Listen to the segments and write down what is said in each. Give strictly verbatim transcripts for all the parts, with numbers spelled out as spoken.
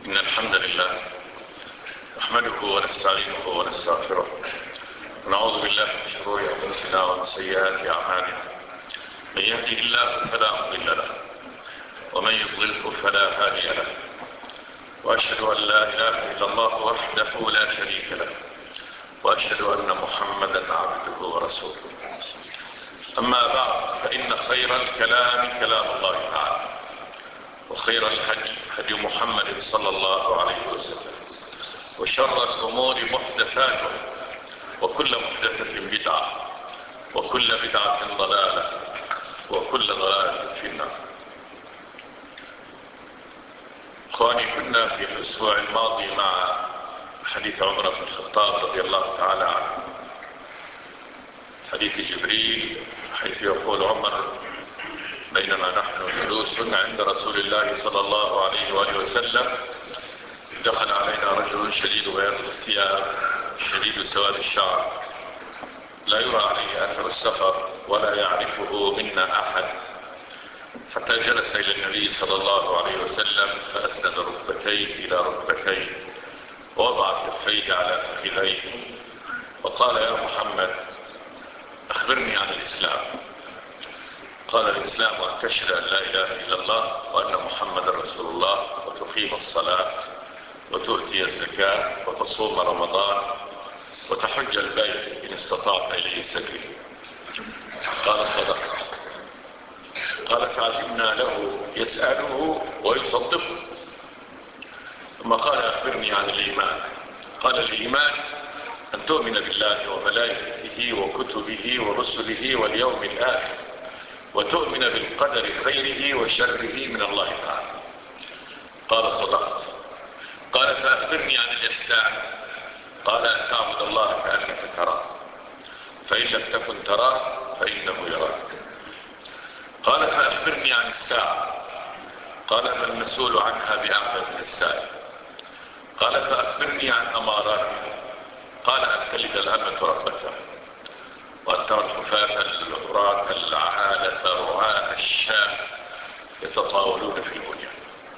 إن الحمد لله نحمده ونستعينه ونستغفره ونعوذ بالله من شرور أنفسنا ومن سيئات أعمالنا. من يهده الله فلا مضل له ومن يضلله فلا هادي له، وأشهد أن لا إله إلا الله وحده لا شريك له، وأشهد أن محمدا عبده ورسوله. أما بعد، فإن خير الكلام كلام الله تعالى، وخير الهدي هدي محمد صلى الله عليه وسلم، وشر الأمور محدثاتها، وكل محدثة بدعة، وكل بدعة ضلالة، وكل ضلالة في النار. اخواني، كنا في الأسبوع الماضي مع حديث عمر بن الخطاب رضي الله تعالى عنه، حديث جبريل، حيث يقول عمر: بينما نحن جلوس عند رسول الله صلى الله عليه وآله وسلم دخل علينا رجل شديد بياض الثياب شديد سواد الشعر، لا يرى عليه أثر السفر ولا يعرفه منا أحد، حتى جلس إلى النبي صلى الله عليه وسلم فأسند ركبتيه إلى ركبتيه ووضع كفيه على فخذيه وقال: يا محمد، أخبرني عن الإسلام. قال: الإسلام أن تشهد أن لا إله إلا الله وأن محمد رسول الله، وتقيم الصلاة، وتؤتي الزكاة، وتصوم رمضان، وتحج البيت إن استطعت إليه سبيلا. قال: صدقت. قال: فعجبنا له يسأله ويصدقه، ثم قال: أخبرني عن الإيمان. قال: الإيمان أن تؤمن بالله وملائكته وكتبه ورسله واليوم الآخر، وتؤمن بالقدر خيره وشره من الله تعالى. قال: صدقت. قال: فأخبرني عن الإحسان. قال: أن تعبد الله كأنك تراه، فإن لم تكن تراه فإنه يراك. قال: فأخبرني عن الساعة. قال: ما المسؤول عنها بأعلم من السائل. قال: فأخبرني عن أماراتها. قال: أن تلد الأمة ربتها، وأن ترى الحفاة العراة العالة رعاء الشام يتطاولون في البنيان.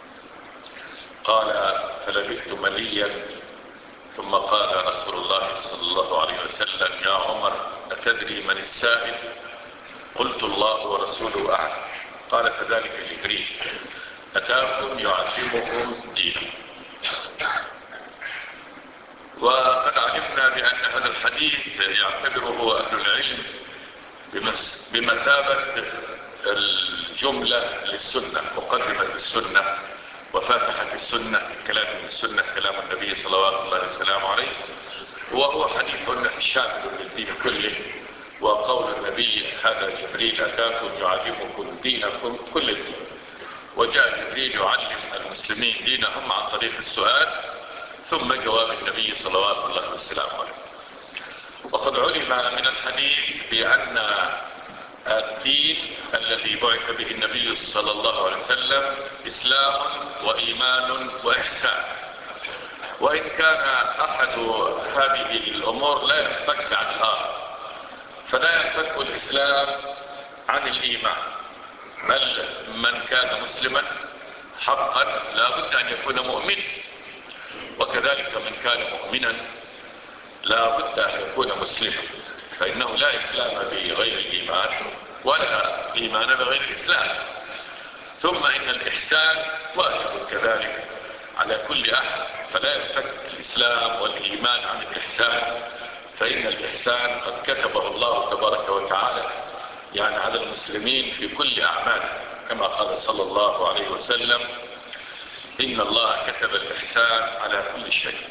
قال: فلبثت مليا، ثم قال رسول الله صلى الله عليه وسلم: يا عمر، أتدري من السائل؟ قلت: الله ورسوله أعلم. قال: فذلك جبريل أتاكم يعلمكم دينكم. وقد علمنا بأن هذا الحديث يعتبره أهل العلم بمثابة الجملة للسنة، مقدمة السنة وفاتحة السنة، كلام من السنة، كلام النبي صلوات الله وسلامه عليه، وهو حديث شامل للدين كله. وقول النبي: هذا جبريل أتاكم يعلمكم دينكم، كل الدين. وجاء جبريل يعلم المسلمين دينهم عن طريق السؤال ثم جواب النبي صلوات الله وسلامه عليه. وقد علم من الحديث بأن الدين الذي بعث به النبي صلى الله عليه وسلم إسلام وإيمان وإحسان، وإن كان أحد هذه الأمور لا ينفك عن الآخر، فلا ينفك الإسلام عن الإيمان، بل من كان مسلما حقا لا بد أن يكون مؤمنا، وكذلك من كان مؤمنا لا بد أن يكون مسلما، فإنه لا إسلام بغير الإيمان ولا إيمان بغير الإسلام. ثم إن الإحسان واجب كذلك على كل أحد، فلا ينفك الإسلام والإيمان عن الإحسان، فإن الإحسان قد كتبه الله تبارك وتعالى يعني على المسلمين في كل أعماله، كما قال صلى الله عليه وسلم: إن الله كتب الإحسان على كل شيء،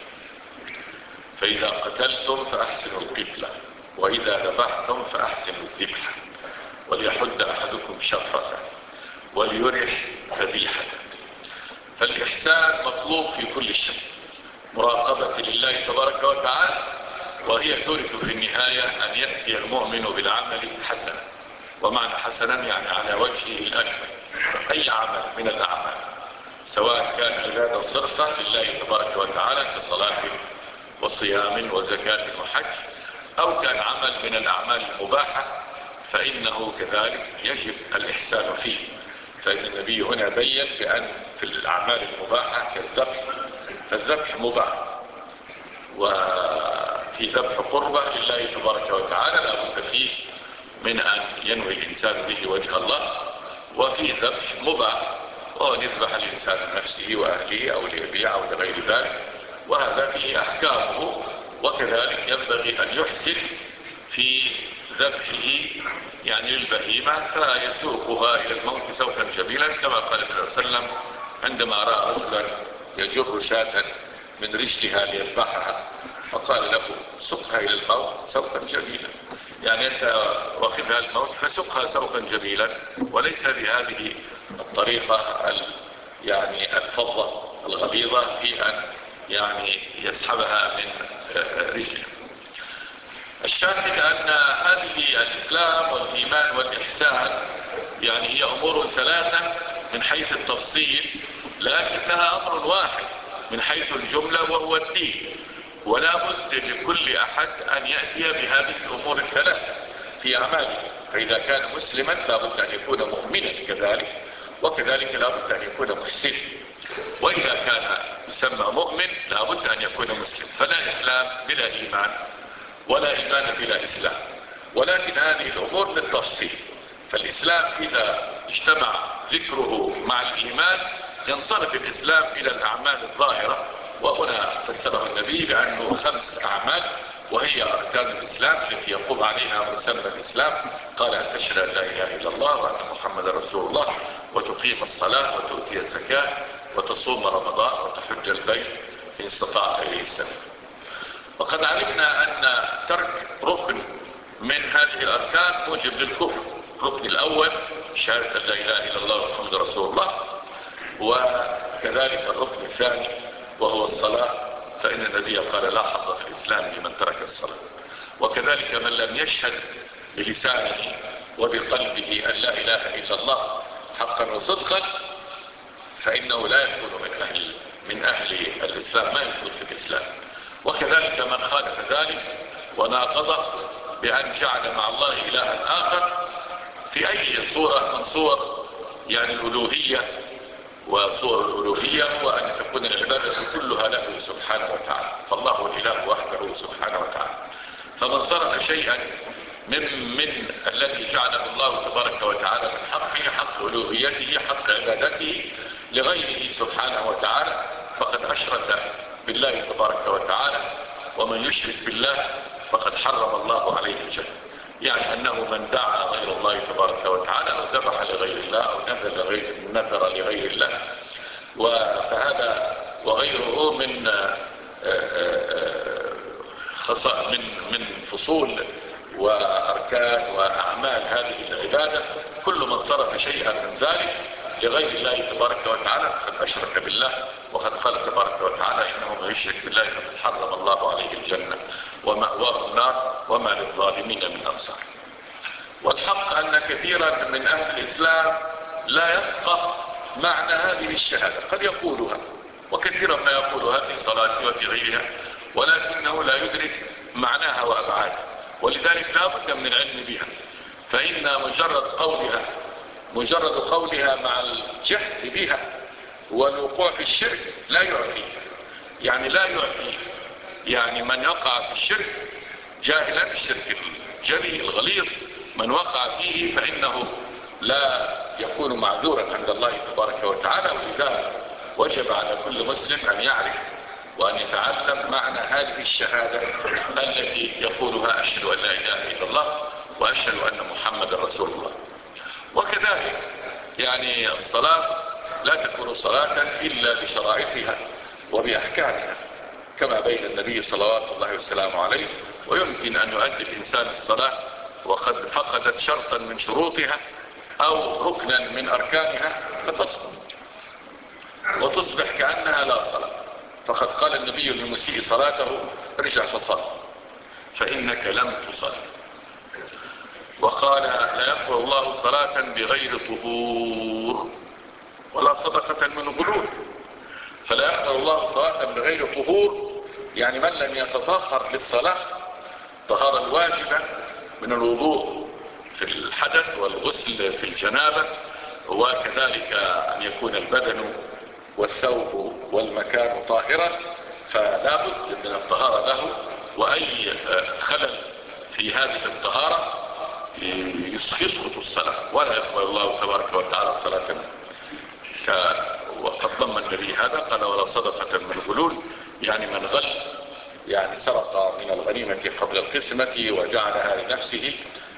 فإذا قتلتم فأحسنوا القتلة، وإذا ذبحتم فأحسنوا الذبح، وليحد أحدكم شفرته وليرح ذبيحته. فالإحسان مطلوب في كل شيء، مراقبة لله تبارك وتعالى، وهي تورث في النهاية أن يأتي المؤمن بالعمل حسنا، ومعنى حسنا يعني على وجهه الأكمل. أي عمل من الأعمال، سواء كان عبادة صرفة لله تبارك وتعالى كصلاة وصيام وزكاة وحج، أو كان عمل من الأعمال المباحة، فإنه كذلك يجب الإحسان فيه. فإن النبي هنا بيّن بأن في الأعمال المباحة كالذبح الذبح مباح، وفي ذبح قربة لله تبارك وتعالى لا بد فيه من أن ينوي الإنسان به وجه الله، وفي ذبح مباح وهو يذبح الإنسان لنفسه وأهله أو ليبيع أو لغير ذلك، وهذا فيه أحكامه. وكذلك ينبغي أن يحسن في ذبحه يعني للبهيمة، فيسوقها إلى الموت سوقا جميلا، كما قال النبي صلى الله عليه وسلم عندما رأى رجلا يجر شاة من رجلها ليذبحها فقال له سقها إلى الموت سوقا جميلا، يعني أنت واخذها الموت فسقها سوقا جميلا، وليس بهذه الطريقة يعني الفضة الغليظة في أن يعني يسحبها من رجله. الشاهد أن هذه الإسلام والإيمان والإحسان يعني هي أمور ثلاثة من حيث التفصيل، لكنها أمر واحد من حيث الجملة وهو الدين، ولا بد لكل أحد أن يأتي بهذه الأمور الثلاثة في أعماله. فإذا كان مسلما لا بد أن يكون مؤمنا كذلك، وكذلك لا بد أن يكون محسنا، وإذا كان يسمى مؤمن لا بد أن يكون مسلم. فلا إسلام بلا إيمان ولا إيمان بلا إسلام، ولكن هذه الأمور بالتفصيل. فالإسلام إذا اجتمع ذكره مع الإيمان ينصرف الإسلام إلى الأعمال الظاهرة، وهنا فسره النبي بأنه خمس أعمال وهي أركان الإسلام التي يقوم عليها مسمى الإسلام. قال أن تشهد أن لا إله إلا الله وأن محمد رسول الله، وتقيم الصلاة وتؤتي الزكاة وتصوم رمضان وتحج البيت إن استطاع إليه سبيلا. وقد علمنا أن ترك ركن من هذه الأركان موجب للكفر. الركن الأول شهادة لا إله إلا الله ومحمد رسول الله، وكذلك الركن الثاني وهو الصلاة، فإن النبي قال لا حظ في الإسلام لمن ترك الصلاة. وكذلك من لم يشهد بلسانه وبقلبه أن لا إله إلا الله حقا وصدقا فإنه لا يكون من أهل من أهل الإسلام، ما يدخل في الإسلام. وكذلك من خالف ذلك وناقضه بأن جعل مع الله إلها آخر في أي صورة من صور يعني الألوهية، وصور الألوهية هو أن تكون العبادة كلها له سبحانه وتعالى، فالله الإله وحده سبحانه وتعالى. فمن صرف شيئا من من الذي جعله الله تبارك وتعالى من حقه، حق ألوهيته، حق عبادته، لغيره سبحانه وتعالى فقد أشرك بالله تبارك وتعالى. ومن يشرك بالله فقد حرم الله عليه الجنة، يعني أنه من دعا غير الله تبارك وتعالى أو ذبح لغير الله أو نذر لغير, نذر لغير الله، فهذا وغيره من خصائص من من فصول وأركان وأعمال هذه العبادة. كل من صرف شيئا من ذلك لغير الله تبارك وتعالى فقد أشرك بالله، وقد قال تبارك وتعالى إنه من يشرك بالله فقد حرم الله عليه الجنة ومأواه النار وما للظالمين من أنصار. والحق أن كثيرا من أهل الإسلام لا يفقه معنى هذه الشهادة، قد يقولها وكثيرا ما يقولها في صلاته وفي غيرها، ولكنه لا يدرك معناها وأبعادها، ولذلك لا بد من العلم بها. فإن مجرد قولها مجرد قولها مع الجهل بها والوقوع في الشرك لا يعفي، يعني لا يعفي يعني من يقع في الشرك جاهلا، الشرك الجلي الغليظ من وقع فيه فإنه لا يكون معذورا عند الله تبارك وتعالى. ولذلك وجب على كل مسلم أن يعرف وأن يتعلم معنى هذه الشهادة التي يقولها أشهد أن لا إله إلا الله وأشهد أن محمد رسول الله. وكذلك يعني الصلاة لا تكون صلاة إلا بشرائطها وبأحكامها كما بين النبي صلوات الله وسلامه عليه. ويمكن أن يؤدي الإنسان الصلاة وقد فقدت شرطا من شروطها أو ركنا من أركانها فتسقط وتصبح كأنها لا صلاة. فقد قال النبي للمسيء صلاته ارجع فصل فإنك لم تصل. وقال لا يقبل الله صلاة بغير طهور ولا صدقة من غلول. فلا يقبل الله صلاة بغير طهور يعني من لم يتطهر للصلاة طهارة الواجبة من الوضوء في الحدث والغسل في الجنابة، وكذلك أن يكون البدن والثوب والمكان طاهرا فلا بد من الطهارة له، وأي خلل في هذه الطهارة يسقط الصلاة ولا يقبل الله تبارك وتعالى صلاة. وقد ضم النبي هذا قال: ولا صدقة من غلول، يعني من غل، يعني سرق من الغنيمة قبل القسمة وجعلها لنفسه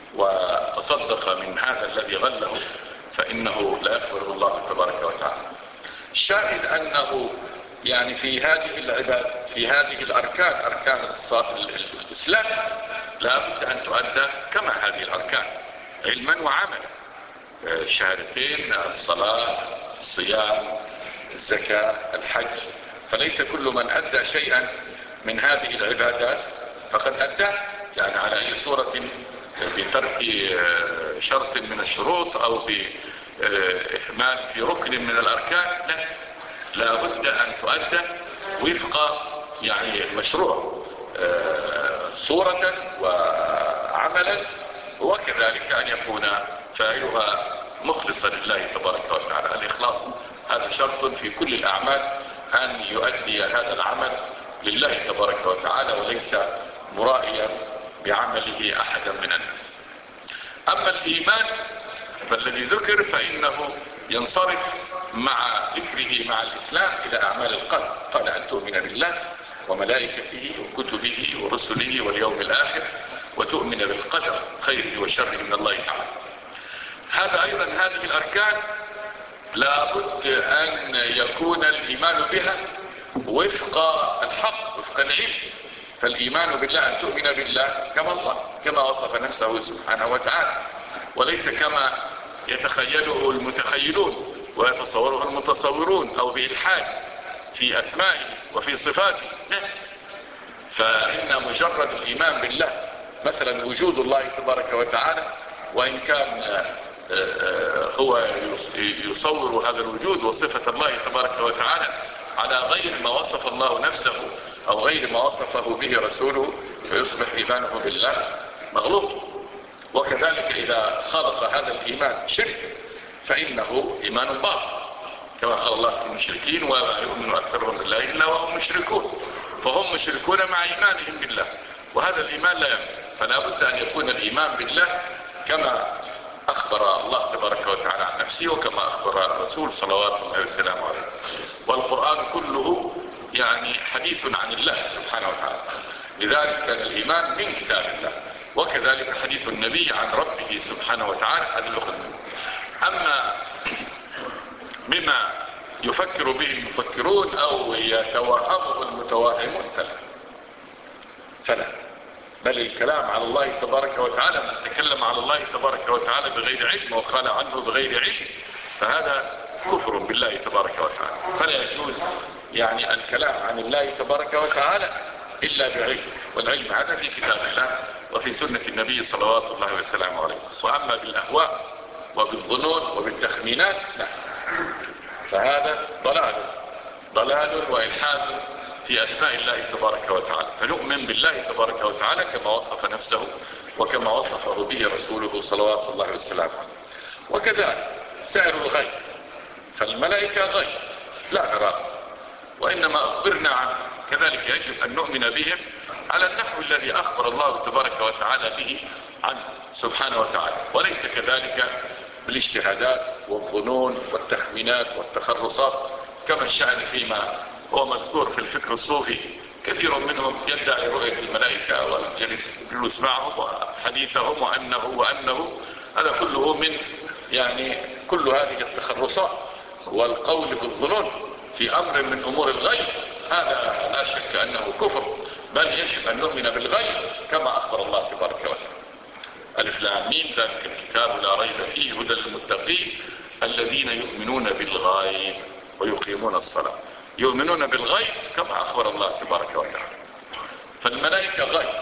وتصدق من هذا الذي غله، فإنه لا يقبل الله تبارك وتعالى. الشاهد أنه يعني في هذه العباد، في هذه الأركان، أركان الإسلام، لا بد أن تؤدى كما هذه الأركان علما وعملا. الشهادتين، الصلاة، الصيام، الزكاة، الحج. فليس كل من أدى شيئا من هذه العبادات فقد أدى، يعني على أي صورة بترك شرط من الشروط أو بإهمال في ركن من الأركان، لا، لا بد أن تؤدى وفق يعني المشروع صورة وعملا، وكذلك أن يكون فاعلها مخلصا لله تبارك وتعالى. الإخلاص هذا شرط في كل الأعمال، أن يؤدي هذا العمل لله تبارك وتعالى وليس مرائيا بعمله أحدا من الناس. أما الإيمان فالذي ذكر فإنه ينصرف مع ذكره مع الإسلام إلى أعمال القلب. قال: أن تؤمن بالله وملائكته وكتبه ورسله واليوم الآخر وتؤمن بالقدر خيره وشره من الله تعالى. هذا أيضا هذه الأركان لا بد أن يكون الإيمان بها وفق الحق، وفق العلم. فالإيمان بالله أن تؤمن بالله كما الله، كما وصف نفسه سبحانه وتعالى، وليس كما يتخيله المتخيلون ويتصوره المتصورون أو بإلحاد في أسمائه وفي صفاته. لا، فإن مجرد الإيمان بالله، مثلا وجود الله تبارك وتعالى، وإن كان هو يصور هذا الوجود وصفة الله تبارك وتعالى على غير ما وصف الله نفسه أو غير ما وصفه به رسوله، فيصبح إيمانه بالله مغلوط. وكذلك إذا خلط هذا الإيمان شرك فإنه إيمان باطل، كما قال الله في المشركين: وما يؤمن أكثرهم بالله إلا وهم مشركون. فهم مشركون مع إيمانهم بالله، وهذا الإيمان لا ينفع. فلا بد أن يكون الإيمان بالله كما أخبر الله تبارك وتعالى عن نفسه وكما أخبر الرسول صلوات الله وسلامه عليه. والقرآن كله يعني حديث عن الله سبحانه وتعالى، لذلك كان الإيمان من كتاب الله، وكذلك حديث النبي عن ربه سبحانه وتعالى هذا الأخذ. أما بما يفكر به المفكرون أو يتوهمه المتوهمون فلا فلا بل الكلام على الله تبارك وتعالى، من تكلم على الله تبارك وتعالى بغير علم وقال عنه بغير علم فهذا كفر بالله تبارك وتعالى. فلا يجوز يعني الكلام عن الله تبارك وتعالى إلا بعلم، والعلم هذا في كتاب الله وفي سنة النبي صلوات الله وسلامه عليه. وأما بالأهواء وبالظنون وبالتخمينات لا، فهذا ضلال ضلال وإلحاد في أسماء الله تبارك وتعالى. فنؤمن بالله تبارك وتعالى كما وصف نفسه وكما وصفه به رسوله صلوات الله وسلامه. وكذلك سائر الغيب، فالملائكة غيب لا نراه وإنما أخبرنا عنه، كذلك يجب أن نؤمن بهم على النحو الذي أخبر الله تبارك وتعالى به عنه سبحانه وتعالى، وليس كذلك بالاجتهادات والظنون والتخمينات والتخرصات كما الشأن فيما هو مذكور في الفكر الصوفي. كثير منهم يدعي رؤية الملائكة والجلوس معهم وحديثهم وأنه وأنه هذا كله من يعني كل هذه التخرصات والقول بالظنون في أمر من أمور الغيب، هذا لا شك أنه كفر، بل يجب أن نؤمن بالغيب كما أخبر الله تبارك وتعالى. ألف لام ميم ذلك الكتاب لا ريب فيه هدى للمتقين الذين يؤمنون بالغيب ويقيمون الصلاة. يؤمنون بالغيب كما أخبر الله تبارك وتعالى. فالملائكة غيب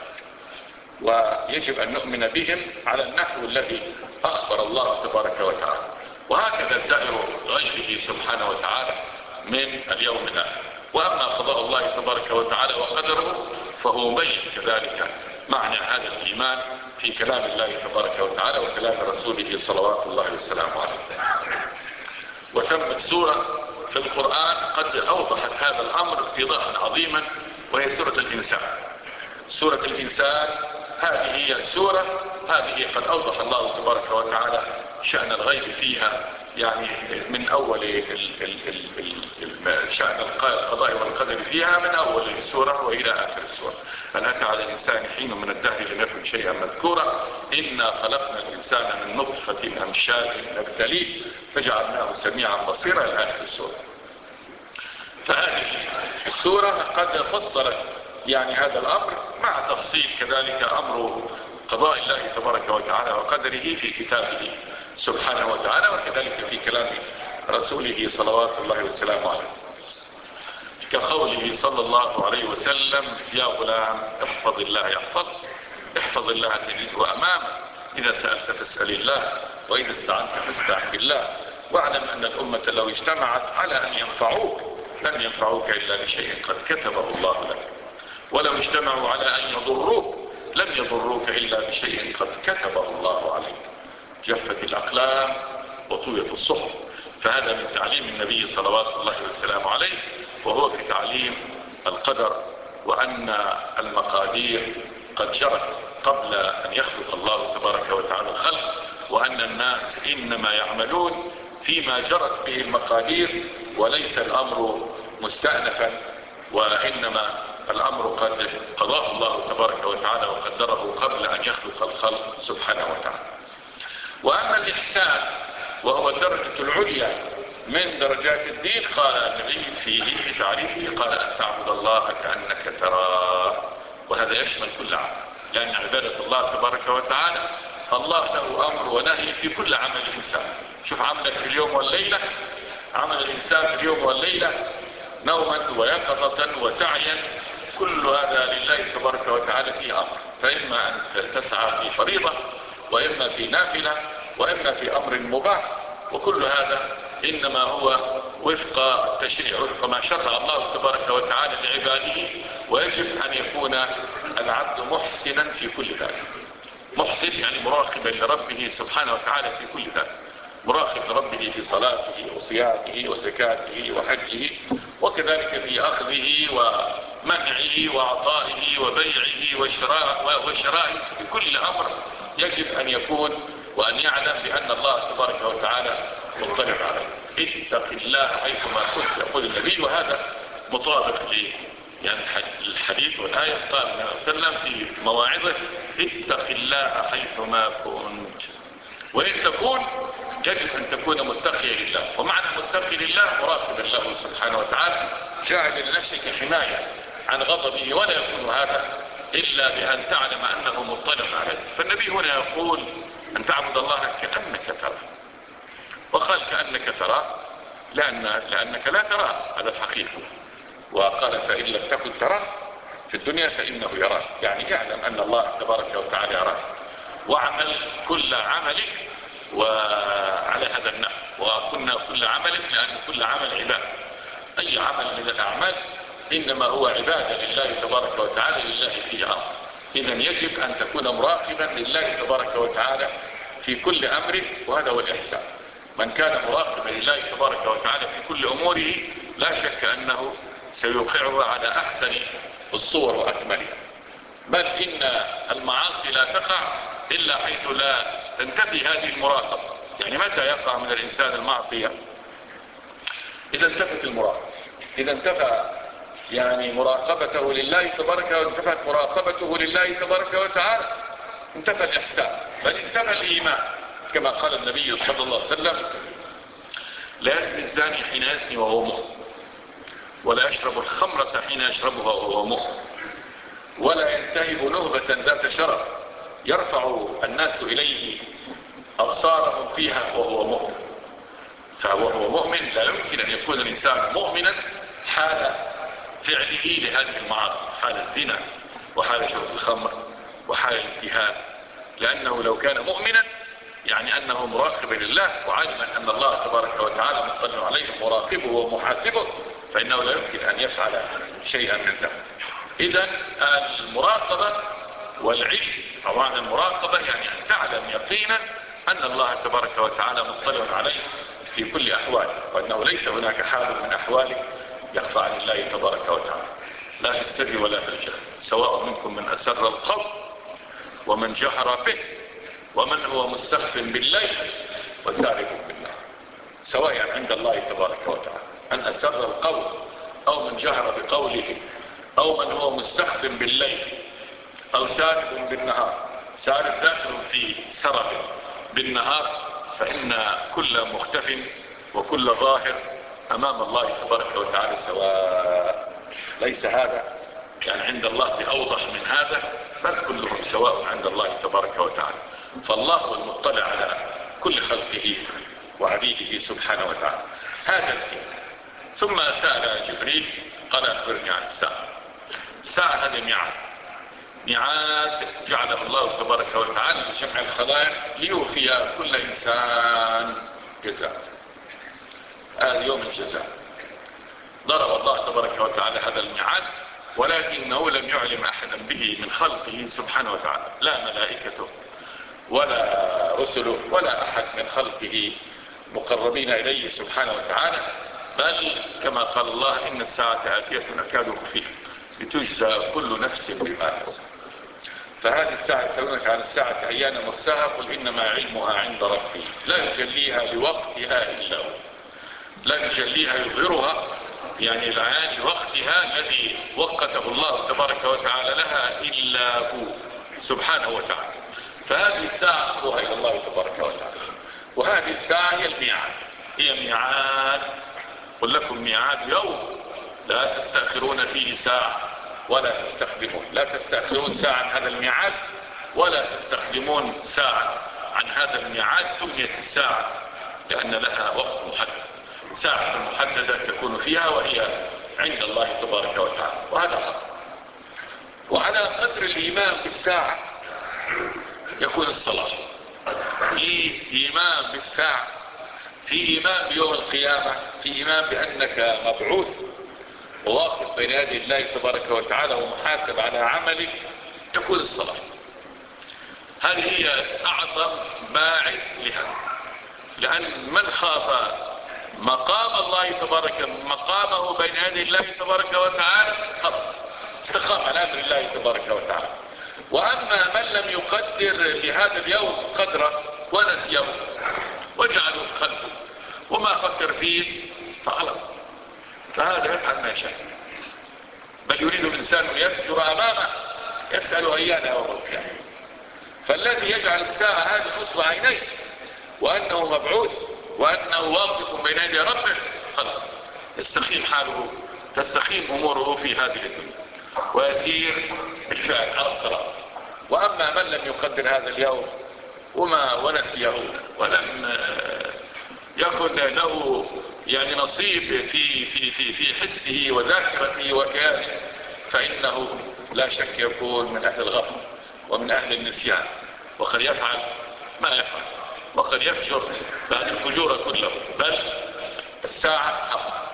ويجب أن نؤمن بهم على النحو الذي أخبر الله تبارك وتعالى، وهكذا سائر غيبه سبحانه وتعالى من اليوم الآخر. وأما قضاء الله تبارك وتعالى وقدره فهو مبين كذلك معنى هذا الإيمان في كلام الله تبارك وتعالى وكلام رسوله صلوات الله وسلامه عليه. وثمت سورة في القرآن قد أوضحت هذا الأمر إيضاحا عظيما، وهي سورة الإنسان. سورة الإنسان هذه هي السورة، هذه قد أوضح الله تبارك وتعالى شأن الغيب فيها، يعني من أول ال ال ال ال شأن القضاء والقدر فيها من أول السورة وإلى آخر السورة. هل أتى على الإنسان حين من الدهر لم يكن شيئا مذكورا، إنا خلقنا الإنسان من نطفة أمشاج نبتليه فجعلناه سميعا بصيرا إلى آخر السورة. فهذه السورة قد فصلت يعني هذا الأمر، مع تفصيل كذلك أمر قضاء الله تبارك وتعالى وقدره في كتابه سبحانه وتعالى، وكذلك في كلام رسوله صلوات الله وسلامه عليه، كقوله صلى الله عليه وسلم: يا غلام احفظ الله يحفظك، احفظ الله تجده أمامك، إذا سألت فاسأل الله، وإذا استعنت فاستعن بالله، واعلم أن الأمة لو اجتمعت على أن ينفعوك لن ينفعوك إلا بشيء قد كتبه الله لك، ولو اجتمعوا على أن يضروك لم يضروك إلا بشيء قد كتبه الله عليك. جفت الأقلام وطويت الصحف. فهذا من تعليم النبي صلوات الله وسلامه عليه، وهو في تعليم القدر، وأن المقادير قد جرت قبل أن يخلق الله تبارك وتعالى الخلق، وأن الناس إنما يعملون فيما جرت به المقادير، وليس الأمر مستأنفا، وإنما الأمر قد قضاه الله تبارك وتعالى وقدره قبل أن يخلق الخلق سبحانه وتعالى. وأما الإحسان وهو الدرجة العليا من درجات الدين، قال النبي فيه في تعريفه قال: أن تعبد الله كأنك تراه. وهذا يشمل كل عمل، لأن عبادة الله تبارك وتعالى الله له أمر ونهي في كل عمل الإنسان. شوف عملك في اليوم والليلة، عمل الإنسان في اليوم والليلة نوما ويقظة وسعيا، كل هذا لله تبارك وتعالى فيه أمر، فإما أن تسعى في فريضة، وإما في نافلة، وإما في أمر مباح، وكل هذا إنما هو وفق التشريع، وفق ما شرع الله تبارك وتعالى لعباده، ويجب أن يكون العبد محسنا في كل ذلك. محسن يعني مراقبا لربه سبحانه وتعالى في كل ذلك، مراقب لربه في صلاته وصيامه وزكاته وحجه، وكذلك في أخذه ومنعه وعطائه وبيعه وشرائه، في كل أمر يجب أن يكون وأن يعلم بأن الله تبارك وتعالى مطلع عليه. اتق الله حيثما كنت، يقول النبي، وهذا مطابق ليه يعني الحديث والآية. قال النبي صلى الله عليه وسلم في مواعظه: اتق الله حيثما كنت. وإن تكون يجب أن تكون متقيا لله، ومعنى متقي لله مراقبا له سبحانه وتعالى، جاعل لنفسك حماية عن غضبه، ولا يكون هذا إلا بأن تعلم أنه مطلع عليه. فالنبي هنا يقول أن تعبد الله كأنك تراه، وقال كأنك تراه لأن لأنك لا تراه، هذا الحقيقة. وقال: فإن لم تكن تراه في الدنيا فإنه يراك، يعني يعلم أن الله تبارك وتعالى يراك، واعمل كل عملك وعلى هذا النحو، وكنا كل عملك، لأن كل عمل عبادة. أي عمل من الأعمال إنما هو عبادة لله تبارك وتعالى، لله فيه أمر. إذن يجب أن تكون مراقبا لله تبارك وتعالى في كل أمره، وهذا هو الإحسان. من كان مراقبا لله تبارك وتعالى في كل أموره لا شك أنه سيوقعه على أحسن الصور وأكملها. بل إن المعاصي لا تقع إلا حيث لا تنتفي هذه المراقبة. يعني متى يقع من الإنسان المعصية؟ إذا انتفت المراقبة، إذا انتفى يعني مراقبته لله تبارك وانتفت مراقبته لله تبارك وتعالى، انتفى الإحسان، بل انتفى الإيمان، كما قال النبي صلى الله عليه وسلم: لا يزني الزاني حين يزني وهو مؤمن، ولا يشرب الخمرة حين يشربها وهو مؤمن، ولا ينتهب نهبة ذات شرف يرفع الناس إليه أبصارهم فيها وهو مؤمن. فهو مؤمن لا يمكن أن يكون الإنسان مؤمنا حال فعله لهذه المعاصي، حال الزنا وحال شرب الخمر وحال الانتهاب، لأنه لو كان مؤمنا يعني أنه مراقب لله وعالما أن الله تبارك وتعالى مطلع عليه مراقبه ومحاسبه، فإنه لا يمكن أن يفعل شيئا من ذلك. إذن المراقبة والعلم، أو معنى المراقبة يعني أن تعلم يقينا أن الله تبارك وتعالى مطلع عليه في كل أحواله، وأنه ليس هناك حال من أحوالك يخفى عن الله تبارك وتعالى، لا في السر ولا في الجهر، سواء منكم من أسر القول ومن جهر به ومن هو مستخف بالليل وسارب بالنهار، سواء عند الله تبارك وتعالى من أسر القول أو من جهر بقوله أو من هو مستخف بالليل أو سارب بالنهار. سارب داخل في سرب بالنهار، فإن كل مختف وكل ظاهر أمام الله تبارك وتعالى سواء. ليس هذا يعني عند الله بأوضح من هذا، بل كلهم سواء عند الله تبارك وتعالى. فالله هو المطلع على كل خلقه وعبيده سبحانه وتعالى. هذا الدين. ثم سأل جبريل قال أخبرني عن الساعة. الساعة هذا ميعاد، ميعاد جعله الله تبارك وتعالى لجمع الخلائق ليوفي كل إنسان جزاء. هذا يوم الجزاء ضرب الله تبارك وتعالى هذا الميعاد، ولكنه لم يعلم أحدا به من خلقه سبحانه وتعالى، لا ملائكته ولا رسله ولا أحد من خلقه مقربين إليه سبحانه وتعالى، بل كما قال الله إن الساعة آتية أكاد أخفيها لتجزى كل نفس بما تسعى. فهذه الساعة يسألونك عن الساعة أيان مرساها، قل إنما علمها عند ربي لا يجليها لوقتها إلا هو. لا يجليها يظهرها يعني العيان لوقتها الذي وقته الله تبارك وتعالى لها إلا هو سبحانه وتعالى. فهذه الساعة أخذها إلى الله تبارك وتعالى، وهذه الساعة هي الميعاد، هي ميعاد. قل لكم ميعاد يوم لا تستأخرون فيه ساعة ولا تستخدمون، لا تستأخرون ساعة عن هذا الميعاد ولا تستخدمون ساعة عن هذا الميعاد. سميت الساعة لأن لها وقت محدد، ساعة محددة تكون فيها وهي عند الله تبارك وتعالى، وهذا حق. وعلى قدر الإيمان بالساعة يكون الصلاة. في إيمان بالساعة، في إيمان بيوم القيامة، في إيمان بأنك مبعوث وواقف بين يدي الله تبارك وتعالى ومحاسب على عملك، يكون الصلاة. هذه هي أعظم باعث لها، لأن من خاف مقام الله تبارك مقامه بين يدي الله تبارك وتعالى خلاص استقام على أمر الله تبارك وتعالى. وأما من لم يقدر لهذا اليوم قدره ونسيه وجعله خلفه وما فكر فيه فخلص، فهذا يفعل ما شاء، بل يريد الإنسان أن يفجر أمامه يسأل أيان يوم القيامة. فالذي يجعل الساعة هذه نصب عينيه وأنه مبعوث وأنه واقف بين يدي ربه خلاص يستقيم حاله، تستقيم أموره في هذه الدنيا ويسير بالفعل على الصراط. وأما من لم يقدر هذا اليوم وما ونسيه ولم يكن له يعني نصيب في في في في حسه وذاكرته وكيانه، فإنه لا شك يكون من أهل الغفل ومن أهل النسيان، وقد يفعل ما يفعل وقد يفجر بعد الفجور كله. بل الساعة حق،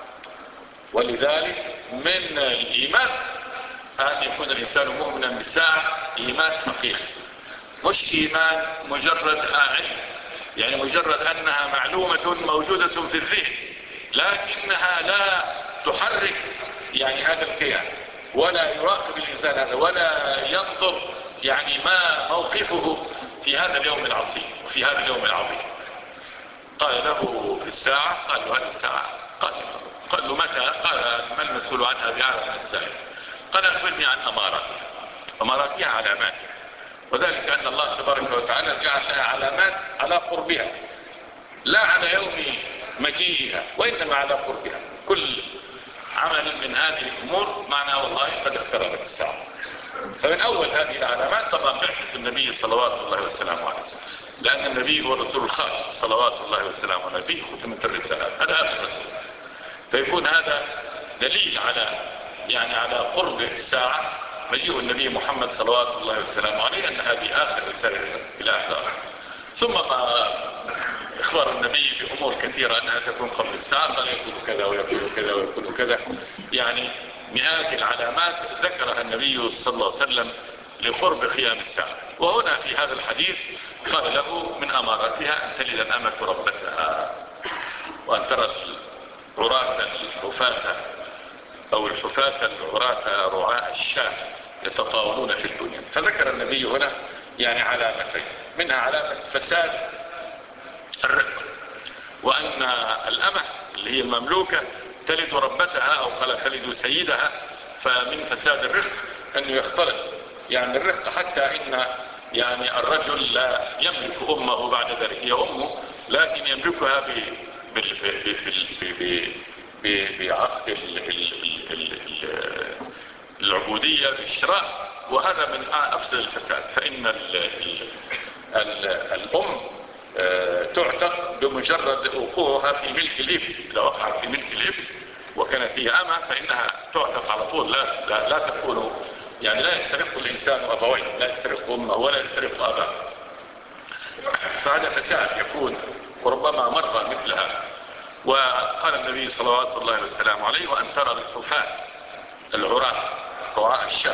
ولذلك من الإيمان أن يكون الإنسان مؤمنا بالساعة إيمان حقيقي، مش إيمان مجرد علم، يعني مجرد أنها معلومة موجودة في الذهن لكنها لا تحرك يعني هذا الكيان، ولا يراقب الإنسان هذا ولا ينظر يعني ما موقفه في هذا اليوم العصيب وفي هذا اليوم العظيم. قال له في الساعة، قال له هذه الساعة، قال, قال له متى؟ قال ما المسؤول عنها بأعلم من السائل. قال أخبرني عن أماراتها. أماراتها علاماتها، وذلك أن الله تبارك وتعالى جعل لها علامات على قربها لا على يوم مجيئها وإنما على قربها. كل عمل من هذه الأمور معناه والله قد اقتربت الساعة. فمن أول هذه العلامات طبعا بعثة النبي صلوات الله وسلامه عليه، لأن النبي هو الرسول الخاتم صلوات الله وسلامه عليه، نبي ختمت الرسالات، هذا آخر رسول، فيكون هذا دليل على يعني على قرب الساعة مجيء النبي محمد صلوات الله وسلامه عليه، أن هذه آخر رسالة إلى أهل الأرض. ثم ما اخبر النبي بأمور كثيرة أنها تكون قبل الساعة، قال يكون كذا ويكون كذا ويكون كذا، يعني مئات العلامات ذكرها النبي صلى الله عليه وسلم لقرب قيام الساعة. وهنا في هذا الحديث قال له من أماراتها أن تلد الأمة ربتها، وأن ترى العراة الحفاة أو الحفاة العراة رعاء الشاة يتطاولون في البنيان. فذكر النبي هنا يعني علامتين، منها علامة فساد الرق، وأن الأمة اللي هي المملوكة تلد ربتها أو قال تلد سيدها، فمن فساد الرق أنه يختلط يعني الرق، حتى إن يعني الرجل لا يملك أمه بعد ذلك، هي أمه لكن يملكها بعقد العبودية بالشراء، وهذا من أفسد الفساد. فإن ال ال ال الأم تعتق بمجرد وقوعها في ملك الإبن. إذا وقعت في ملك الإبن وكانت هي أمة فإنها تعتق على طول، لا, لا, لا تكون يعني لا يسترق الإنسان أبويه، لا يسترق أمه ولا يسترق أباه. فهذا فساد يكون وربما مر مثلها. وقال النبي صلوات الله والسلام عليه: وأن ترى الحفاة العراة رعاء الشاة.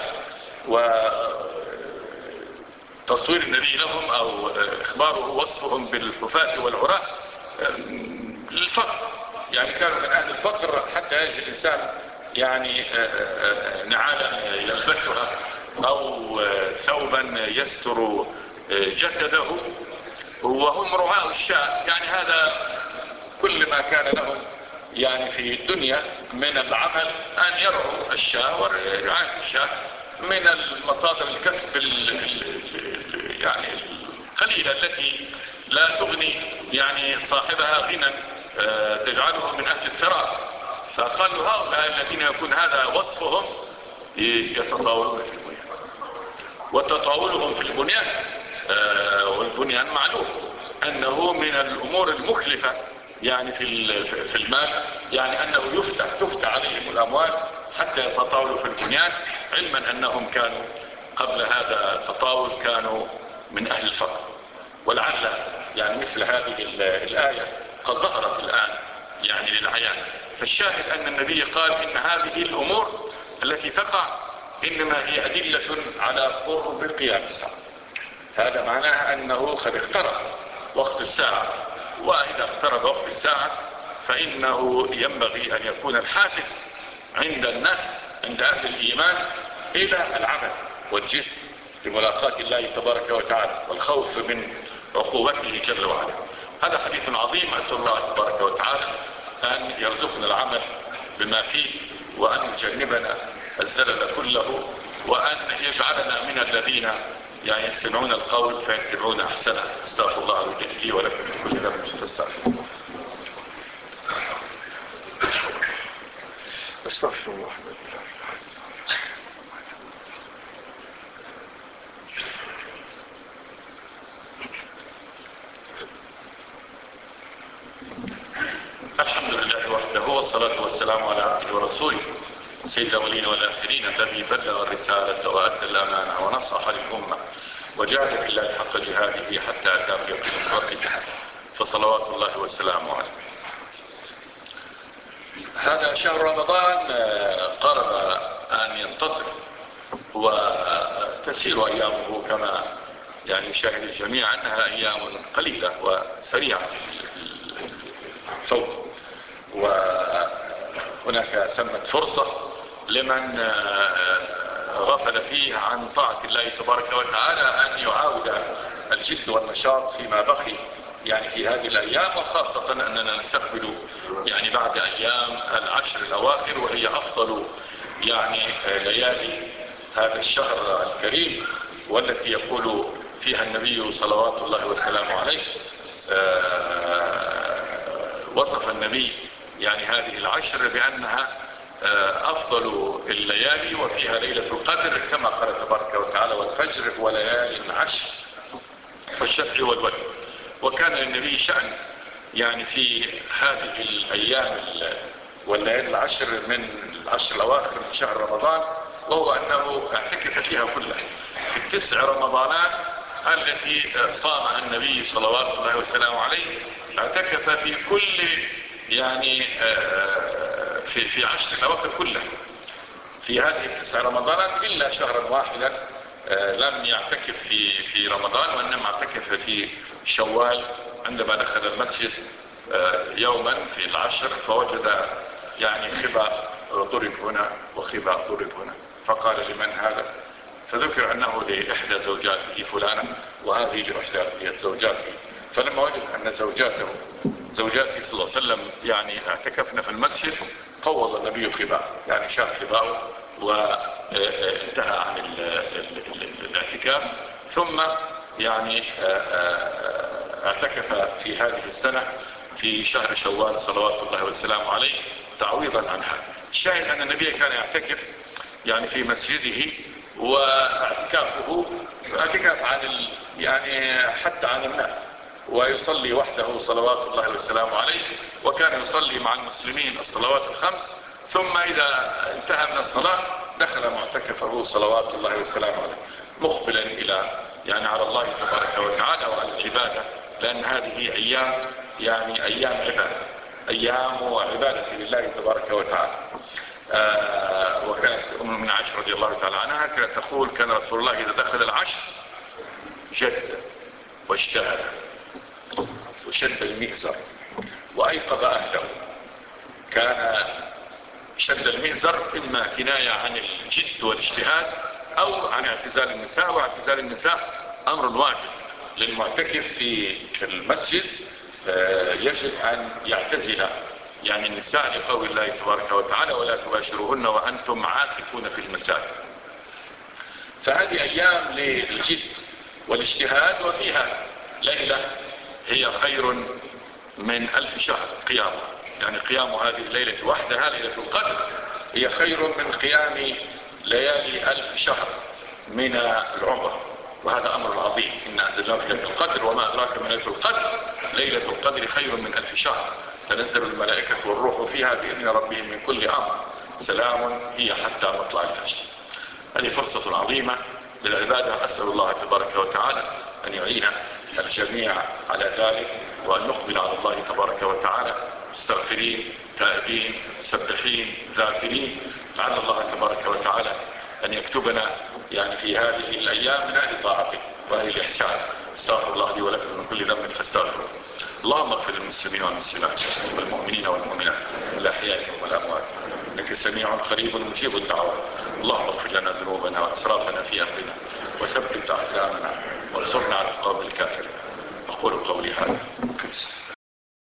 وتصوير النبي لهم أو إخباره وصفهم بالحفاة والعراة للفقر، يعني كانوا من أهل الفقر حتى يجد الإنسان يعني نعالا يلبسها أو ثوبا يستر جسده، وهم رعاء الشاة. يعني هذا كل ما كان لهم يعني في الدنيا من العمل أن يرعوا الشاة ورعاية الشاة من المصادر الكسب يعني القليلة التي لا تغني يعني صاحبها غنى تجعله من أهل الثراء. فقالوا هؤلاء الذين يكون هذا وصفهم يتطاولون في البنيان، وتطاولهم في البنيان والبنيان معلوم أنه من الأمور المخلفة يعني في في المال، يعني أنه يفتح تفتح عليهم الأموال حتى يتطاولوا في البنيان، علما أنهم كانوا قبل هذا التطاول كانوا من أهل الفقر. ولعل يعني مثل هذه الآية قد ظهرت الآن يعني للعيان. فالشاهد أن النبي قال إن هذه الأمور التي تقع إنما هي أدلة على قرب قيام الساعة. هذا معناها أنه قد اقترب وقت الساعة، وإذا اقترب وقت الساعة فإنه ينبغي أن يكون الحافز عند الناس عند أهل الإيمان إلى العمل والجد بملاقاة الله تبارك وتعالى والخوف من عقوبته جل وعلا. هذا حديث عظيم، أسأل الله تبارك وتعالى أن يرزقنا العمل بما فيه، وأن يجنبنا الزلل كله، وأن يجعلنا من الذين يعني يستمعون القول فيتبعون أحسنه. استغفر الله لي ولكم من كل ذنب فاستغفروه. استغفر الله. الحمد لله وحده، والصلاة والسلام على عبده ورسوله سيد الأولين والآخرين الذي بلغ الرسالة وأدى الأمانة ونصح للأمة وجاهد في الله حق جهاده حتى أتاه اليقين الواقع، فصلوات الله والسلام عليه. هذا شهر رمضان قرب أن ينتصف وتسير أيامه كما يعني يشاهد الجميع أنها أيام قليلة وسريعة فوت، وهناك ثمة فرصة لمن غفل فيه عن طاعة الله تبارك وتعالى أن يعاود الجد والنشاط فيما بقي يعني في هذه الأيام، وخاصة أننا نستقبل يعني بعد أيام العشر الأواخر، وهي أفضل يعني ليالي هذا الشهر الكريم، والتي يقول فيها النبي صلوات الله وسلامه عليه وصف النبي يعني هذه العشر بأنها أفضل الليالي وفيها ليلة القدر، كما قال تبارك وتعالى: والفجر وليال عشر والشفع والوتر. وكان للنبي شأن يعني في هذه الأيام والليالي العشر من العشر الأواخر من شهر رمضان، وهو أنه اعتكف فيها كلها في التسع رمضانات التي صامها النبي صلوات الله وسلامه عليه. اعتكف في كل يعني في في عشر الأواخر كلها في هذه التسع رمضانات، إلا شهرا واحدا لم يعتكف في في رمضان، وإنما اعتكف في شوال عندما دخل المسجد يوما في العشر فوجد يعني خباء ضرب هنا وخباء ضرب هنا، فقال لمن هذا؟ فذكر أنه لإحدى زوجاته فلانة وهذه لإحدى زوجاته. فلما وجد أن زوجاته زوجاته صلى الله عليه وسلم يعني اعتكفنا في المسجد قوض النبي خباء، يعني شال خباءه وانتهى عن الاعتكاف، ثم يعني اعتكف في هذه السنة في شهر شوال صلوات الله والسلام عليه تعويضا عنها. الشاهد أن النبي كان يعتكف يعني في مسجده، واعتكافه اعتكاف عن ال يعني حتى عن الناس، ويصلي وحده صلوات الله والسلام عليه، وكان يصلي مع المسلمين الصلوات الخمس، ثم إذا انتهى من الصلاة دخل معتكفه صلوات الله والسلام عليه مقبلا إلى يعني على الله تبارك وتعالى وعلى العبادة، لأن هذه أيام يعني أيام عبادة، أيام وعبادة لله تبارك وتعالى. آه وكانت أم من عائشة رضي الله تعالى عنها كانت تقول كان رسول الله إذا دخل العشر جد واجتهد وشد المئزر وأيقظ أهله. كان شد المئزر إما كناية عن الجد والاجتهاد أو عن اعتزال النساء، واعتزال النساء أمر واجب للمعتكف في المسجد، يجب أن يعتزل يعني النساء لقول الله تبارك وتعالى ولا تباشروهن وأنتم عاكفون في المساجد. فهذه أيام للجد والاجتهاد، وفيها ليلة هي خير من ألف شهر قيامة، يعني قيام هذه الليلة وحدها ليلة القدر هي خير من قيام ليالي ألف شهر من العمر، وهذا أمر عظيم. إن أنزلناه في ليلة القدر وما أدراك من ليلة القدر، ليلة القدر خير من ألف شهر تنزل الملائكة والروح فيها بإذن ربهم من كل أمر سلام هي حتى مطلع الفجر. هذه فرصة عظيمة للعبادة، أسأل الله تبارك وتعالى أن يعين الجميع على ذلك، وأن نقبل على الله تبارك وتعالى مستغفرين تائبين مسبحين ذاكرين، لعل الله تبارك وتعالى أن يكتبنا يعني في هذه الأيام من أهل طاعته وأهل الإحسان. استغفر الله لي ولكم من كل ذنب فاستغفروا. اللهم اغفر للمسلمين والمسلمات والمؤمنين والمؤمنات الأحياء والأموات إنك سميع قريب مجيب الدعوات. اللهم اغفر لنا ذنوبنا واسرافنا في أمرنا وثبت أقدامنا وانصرنا على القوم الكافرين. أقول قولي هذا.